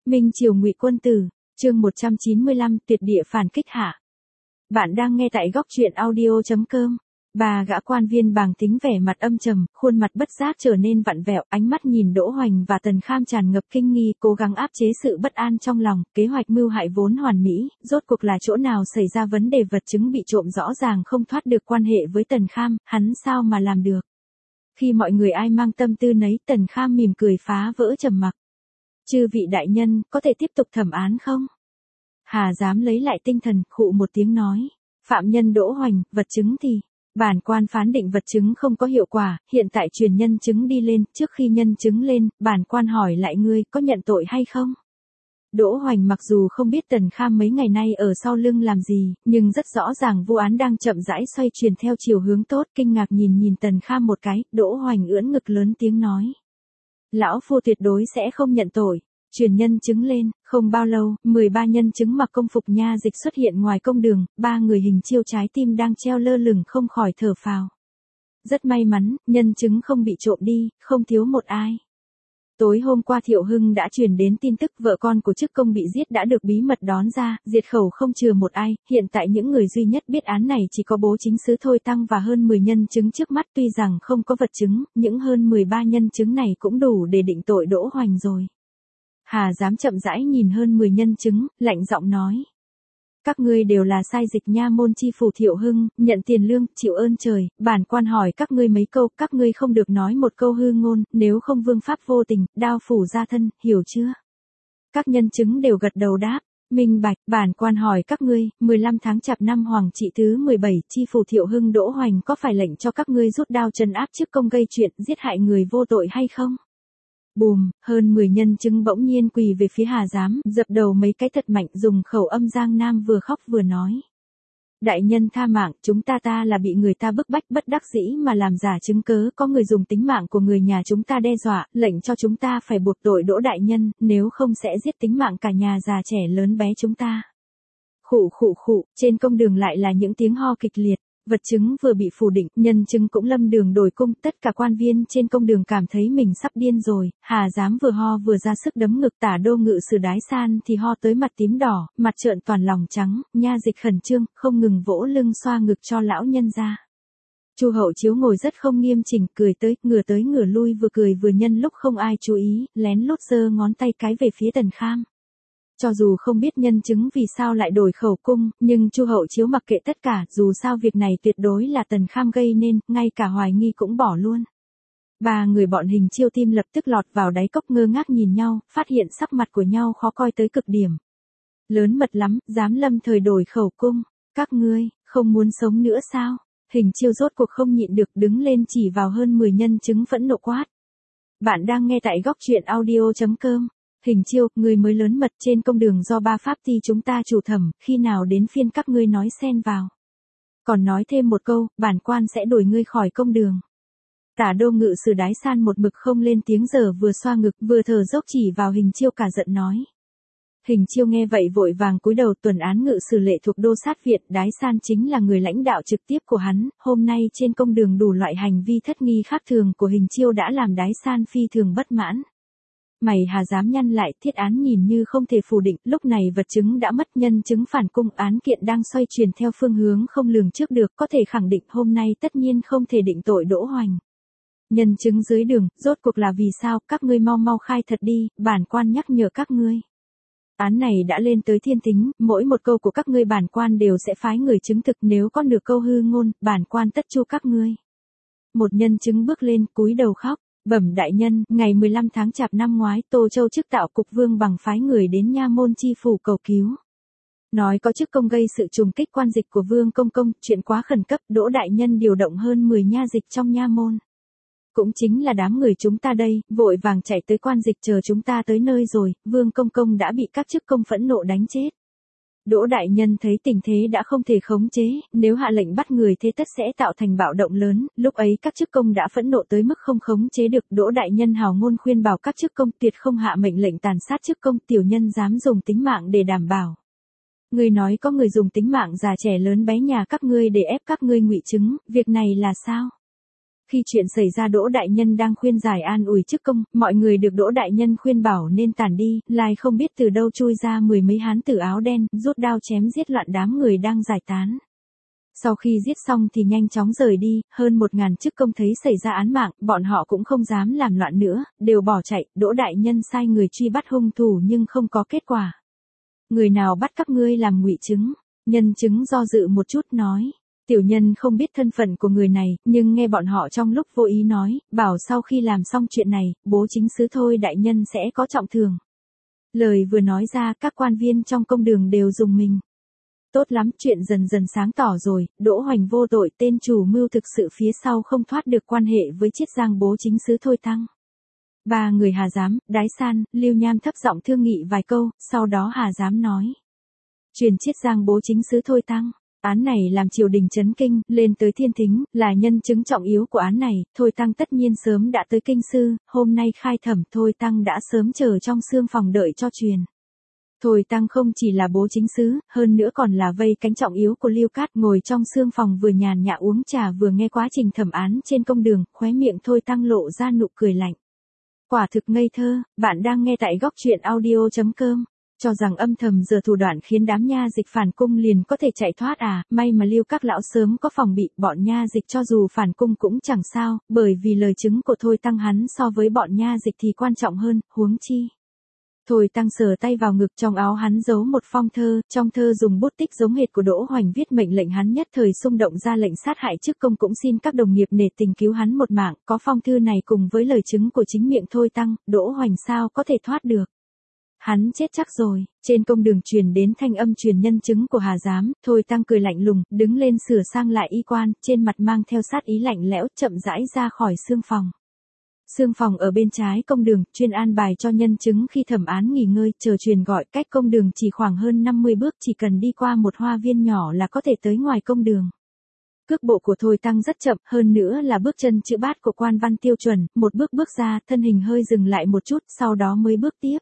Minh Triều Ngụy Quân Tử, chương 195, tuyệt địa phản kích hạ. Bạn đang nghe tại góc truyện audio.com. Bà gã quan viên bàng tính vẻ mặt âm trầm, khuôn mặt bất giác trở nên vặn vẹo, ánh mắt nhìn Đỗ Hoành và Tần Kham tràn ngập kinh nghi, cố gắng áp chế sự bất an trong lòng. Kế hoạch mưu hại vốn hoàn mỹ, rốt cuộc là chỗ nào xảy ra vấn đề, vật chứng bị trộm rõ ràng không thoát được quan hệ với Tần Kham, hắn sao mà làm được? Khi mọi người ai mang tâm tư nấy, Tần Kham mỉm cười phá vỡ trầm mặc. Chư vị đại nhân, có thể tiếp tục thẩm án không? Hà dám lấy lại tinh thần, khụ một tiếng nói. Phạm nhân Đỗ Hoành, vật chứng thì... Bản quan phán định vật chứng không có hiệu quả, hiện tại truyền nhân chứng đi lên, trước khi nhân chứng lên, bản quan hỏi lại ngươi, có nhận tội hay không? Đỗ Hoành mặc dù không biết Tần Kham mấy ngày nay ở sau lưng làm gì, nhưng rất rõ ràng vụ án đang chậm rãi xoay chuyển theo chiều hướng tốt, kinh ngạc nhìn Tần Kham một cái, Đỗ Hoành ưỡn ngực lớn tiếng nói. Lão phu tuyệt đối sẽ không nhận tội. Truyền nhân chứng lên, không bao lâu, 13 nhân chứng mặc công phục nha dịch xuất hiện ngoài công đường, 3 người hình chiêu trái tim đang treo lơ lửng không khỏi thở phào. Rất may mắn, nhân chứng không bị trộm đi, không thiếu một ai. Tối hôm qua Thiệu Hưng đã truyền đến tin tức vợ con của chức công bị giết đã được bí mật đón ra, diệt khẩu không chừa một ai, hiện tại những người duy nhất biết án này chỉ có bố chính sứ Thôi Tăng và hơn 10 nhân chứng trước mắt, tuy rằng không có vật chứng, những hơn 13 nhân chứng này cũng đủ để định tội Đỗ Hoành rồi. Hà dám chậm rãi nhìn hơn 10 nhân chứng, lạnh giọng nói. Các ngươi đều là sai dịch nha môn chi phủ Thiệu Hưng, nhận tiền lương, chịu ơn trời, bản quan hỏi các ngươi mấy câu, các ngươi không được nói một câu hư ngôn, nếu không vương pháp vô tình, đao phủ ra thân, hiểu chưa? Các nhân chứng đều gật đầu đáp. Minh bạch, bản quan hỏi các ngươi, 15 tháng Chạp năm Hoàng trị thứ 17, chi phủ Thiệu Hưng Đỗ Hoành có phải lệnh cho các ngươi rút đao trấn áp chức công gây chuyện, giết hại người vô tội hay không? Bùm, hơn 10 nhân chứng bỗng nhiên quỳ về phía Hà giám, dập đầu mấy cái thật mạnh, dùng khẩu âm Giang Nam vừa khóc vừa nói. Đại nhân tha mạng, chúng ta là bị người ta bức bách bất đắc dĩ mà làm giả chứng cớ, có người dùng tính mạng của người nhà chúng ta đe dọa, lệnh cho chúng ta phải buộc tội Đỗ đại nhân, nếu không sẽ giết tính mạng cả nhà già trẻ lớn bé chúng ta. Khụ, trên công đường lại là những tiếng ho kịch liệt. Vật chứng vừa bị phủ định, nhân chứng cũng lâm đường đổi cung, tất cả quan viên trên công đường cảm thấy mình sắp điên rồi, Hà dám vừa ho vừa ra sức đấm ngực, Tả đô ngự sử Đái San thì ho tới mặt tím đỏ, mặt trợn toàn lòng trắng, nha dịch khẩn trương, không ngừng vỗ lưng xoa ngực cho lão nhân ra. Chu Hậu Chiếu ngồi rất không nghiêm chỉnh, cười tới ngửa lui, vừa cười vừa nhân lúc không ai chú ý, lén lút giơ ngón tay cái về phía Tần Kham. Cho dù không biết nhân chứng vì sao lại đổi khẩu cung, nhưng Chu Hậu Chiếu mặc kệ tất cả, dù sao việc này tuyệt đối là Tần Kham gây nên, ngay cả hoài nghi cũng bỏ luôn. 3 người bọn hình chiêu tim lập tức lọt vào đáy cốc ngơ ngác nhìn nhau, phát hiện sắc mặt của nhau khó coi tới cực điểm. Lớn mật lắm, dám lâm thời đổi khẩu cung, các ngươi, không muốn sống nữa sao? Hình chiêu rốt cuộc không nhịn được đứng lên chỉ vào hơn 10 nhân chứng phẫn nộ quát. Bạn đang nghe tại góc truyện audio.com. Hình chiêu, người mới lớn mật, trên công đường do 3 pháp ty chúng ta chủ thẩm, khi nào đến phiên các ngươi nói xen vào. Còn nói thêm một câu, bản quan sẽ đuổi ngươi khỏi công đường. Tả đô ngự sử Đái San một mực không lên tiếng, giờ vừa xoa ngực vừa thở dốc chỉ vào hình chiêu cả giận nói. Hình chiêu nghe vậy vội vàng cúi đầu, tuần án ngự sử lệ thuộc đô sát viện, Đái San chính là người lãnh đạo trực tiếp của hắn, hôm nay trên công đường đủ loại hành vi thất nghi khác thường của hình chiêu đã làm Đái San phi thường bất mãn. Mày Hà dám nhăn lại, thiết án nhìn như không thể phủ định, lúc này vật chứng đã mất, nhân chứng phản cung, án kiện đang xoay chuyển theo phương hướng không lường trước được, có thể khẳng định hôm nay tất nhiên không thể định tội Đỗ Hoành. Nhân chứng dưới đường, rốt cuộc là vì sao, các ngươi mau khai thật đi, bản quan nhắc nhở các ngươi. Án này đã lên tới thiên tính, mỗi một câu của các ngươi bản quan đều sẽ phái người chứng thực, nếu có nửa câu hư ngôn, bản quan tất chu các ngươi. Một nhân chứng bước lên, cúi đầu khóc. Bẩm đại nhân, ngày 15 tháng Chạp năm ngoái, Tô Châu chức tạo cục Vương Bằng phái người đến nha môn chi phủ cầu cứu. Nói có chức công gây sự trùng kích quan dịch của Vương Công Công, chuyện quá khẩn cấp, Đỗ đại nhân điều động hơn 10 nha dịch trong nha môn. Cũng chính là đám người chúng ta đây, vội vàng chạy tới quan dịch chờ chúng ta tới nơi rồi, Vương Công Công đã bị các chức công phẫn nộ đánh chết. Đỗ đại nhân thấy tình thế đã không thể khống chế, nếu hạ lệnh bắt người thế tất sẽ tạo thành bạo động lớn, lúc ấy các chức công đã phẫn nộ tới mức không khống chế được, Đỗ đại nhân hào ngôn khuyên bảo các chức công tuyệt không hạ mệnh lệnh tàn sát chức công, tiểu nhân dám dùng tính mạng để đảm bảo. Người nói có người dùng tính mạng già trẻ lớn bé nhà các ngươi để ép các ngươi ngụy chứng, việc này là sao? Khi chuyện xảy ra Đỗ đại nhân đang khuyên giải an ủi chức công, mọi người được Đỗ đại nhân khuyên bảo nên tản đi, lại không biết từ đâu chui ra mười mấy hán tử áo đen, rút đao chém giết loạn đám người đang giải tán. Sau khi giết xong thì nhanh chóng rời đi, hơn 1000 chức công thấy xảy ra án mạng, bọn họ cũng không dám làm loạn nữa, đều bỏ chạy, Đỗ đại nhân sai người truy bắt hung thủ nhưng không có kết quả. Người nào bắt các ngươi làm ngụy chứng? Nhân chứng do dự một chút nói. Tiểu nhân không biết thân phận của người này, nhưng nghe bọn họ trong lúc vô ý nói, bảo sau khi làm xong chuyện này, bố chính sứ Thôi đại nhân sẽ có trọng thưởng. Lời vừa nói ra các quan viên trong công đường đều rùng mình. Tốt lắm, chuyện dần dần sáng tỏ rồi, Đỗ Hoành vô tội, tên chủ mưu thực sự phía sau không thoát được quan hệ với Chiết Giang bố chính sứ Thôi Tăng. Ba người Hà Giám, Đái San, Lưu Nham thấp giọng thương nghị vài câu, sau đó Hà Giám nói. Truyền Chiết Giang bố chính sứ Thôi Tăng. Án này làm triều đình chấn kinh, lên tới thiên thính, là nhân chứng trọng yếu của án này, Thôi Tăng tất nhiên sớm đã tới kinh sư, hôm nay khai thẩm Thôi Tăng đã sớm chờ trong xương phòng đợi cho truyền. Thôi Tăng không chỉ là bố chính sứ, hơn nữa còn là vây cánh trọng yếu của Lưu Cát, ngồi trong xương phòng vừa nhàn nhã uống trà vừa nghe quá trình thẩm án trên công đường, khóe miệng Thôi Tăng lộ ra nụ cười lạnh. Quả thực ngây thơ, bạn đang nghe tại góc truyện audio.com. Cho rằng âm thầm giờ thủ đoạn khiến đám nha dịch phản cung liền có thể chạy thoát à, may mà Lưu các lão sớm có phòng bị, bọn nha dịch cho dù phản cung cũng chẳng sao, bởi vì lời chứng của Thôi Tăng hắn so với bọn nha dịch thì quan trọng hơn, huống chi. Thôi Tăng sờ tay vào ngực, trong áo hắn giấu một phong thơ, trong thơ dùng bút tích giống hệt của Đỗ Hoành viết mệnh lệnh hắn nhất thời xung động ra lệnh sát hại chức công, cũng xin các đồng nghiệp nể tình cứu hắn một mạng, có phong thư này cùng với lời chứng của chính miệng Thôi Tăng, Đỗ Hoành sao có thể thoát được. Hắn chết chắc rồi. Trên công đường truyền đến thanh âm truyền nhân chứng của Hà Giám, Thôi Tăng cười lạnh lùng, đứng lên sửa sang lại y quan, trên mặt mang theo sát ý lạnh lẽo, chậm rãi ra khỏi xương phòng. Xương phòng ở bên trái công đường, chuyên an bài cho nhân chứng khi thẩm án nghỉ ngơi, chờ truyền gọi, cách công đường chỉ khoảng hơn 50 bước, chỉ cần đi qua một hoa viên nhỏ là có thể tới ngoài công đường. Cước bộ của Thôi Tăng rất chậm, hơn nữa là bước chân chữ bát của quan văn tiêu chuẩn, một bước bước ra, thân hình hơi dừng lại một chút, sau đó mới bước tiếp.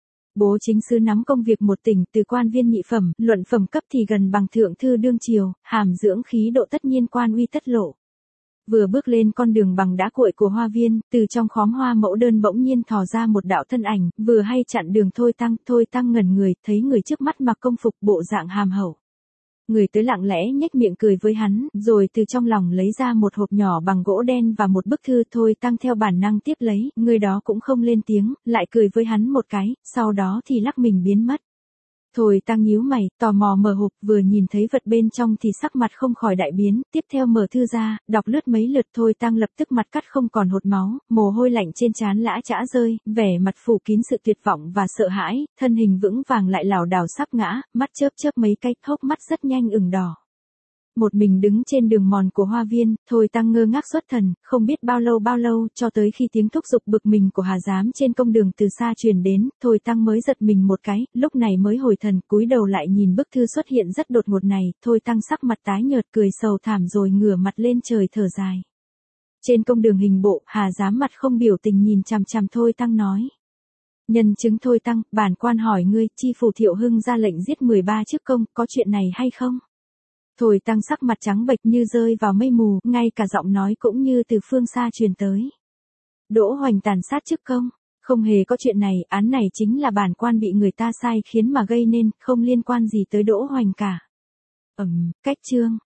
Bố chính sứ nắm công việc một tỉnh, từ quan viên nhị phẩm, luận phẩm cấp thì gần bằng thượng thư đương triều, hàm dưỡng khí độ tất nhiên quan uy tất lộ. Vừa bước lên con đường bằng đá cuội của hoa viên, từ trong khóm hoa mẫu đơn bỗng nhiên thò ra một đạo thân ảnh, vừa hay chặn đường Thôi Tăng ngẩn người, thấy người trước mắt mặc công phục bộ dạng hàm hậu. Người tới lặng lẽ nhếch miệng cười với hắn, rồi từ trong lòng lấy ra một hộp nhỏ bằng gỗ đen và một bức thư. Thôi Tăng theo bản năng tiếp lấy, người đó cũng không lên tiếng, lại cười với hắn một cái, sau đó thì lắc mình biến mất. Thôi Tăng nhíu mày, tò mò mở hộp, vừa nhìn thấy vật bên trong thì sắc mặt không khỏi đại biến, tiếp theo mở thư ra, đọc lướt mấy lượt. Thôi Tăng lập tức mặt cắt không còn hột máu, mồ hôi lạnh trên trán lã chã rơi, vẻ mặt phủ kín sự tuyệt vọng và sợ hãi, thân hình vững vàng lại lảo đảo sắp ngã, mắt chớp chớp mấy cái, hốc mắt rất nhanh ửng đỏ. Một mình đứng trên đường mòn của hoa viên, Thôi Tăng ngơ ngác xuất thần, không biết bao lâu, cho tới khi tiếng thúc giục bực mình của Hà Giám trên công đường từ xa truyền đến, Thôi Tăng mới giật mình một cái, lúc này mới hồi thần, cúi đầu lại nhìn bức thư xuất hiện rất đột ngột này, Thôi Tăng sắc mặt tái nhợt, cười sầu thảm rồi ngửa mặt lên trời thở dài. Trên công đường hình bộ, Hà Giám mặt không biểu tình nhìn chằm chằm Thôi Tăng nói. Nhân chứng Thôi Tăng, bản quan hỏi ngươi, chi phủ Thiệu Hưng ra lệnh giết 13 chức công, có chuyện này hay không? Thôi Tăng sắc mặt trắng bệch như rơi vào mây mù, ngay cả giọng nói cũng như từ phương xa truyền tới. Đỗ Hoành tàn sát chức công, không hề có chuyện này, án này chính là bản quan bị người ta sai khiến mà gây nên, không liên quan gì tới Đỗ Hoành cả. Cách chương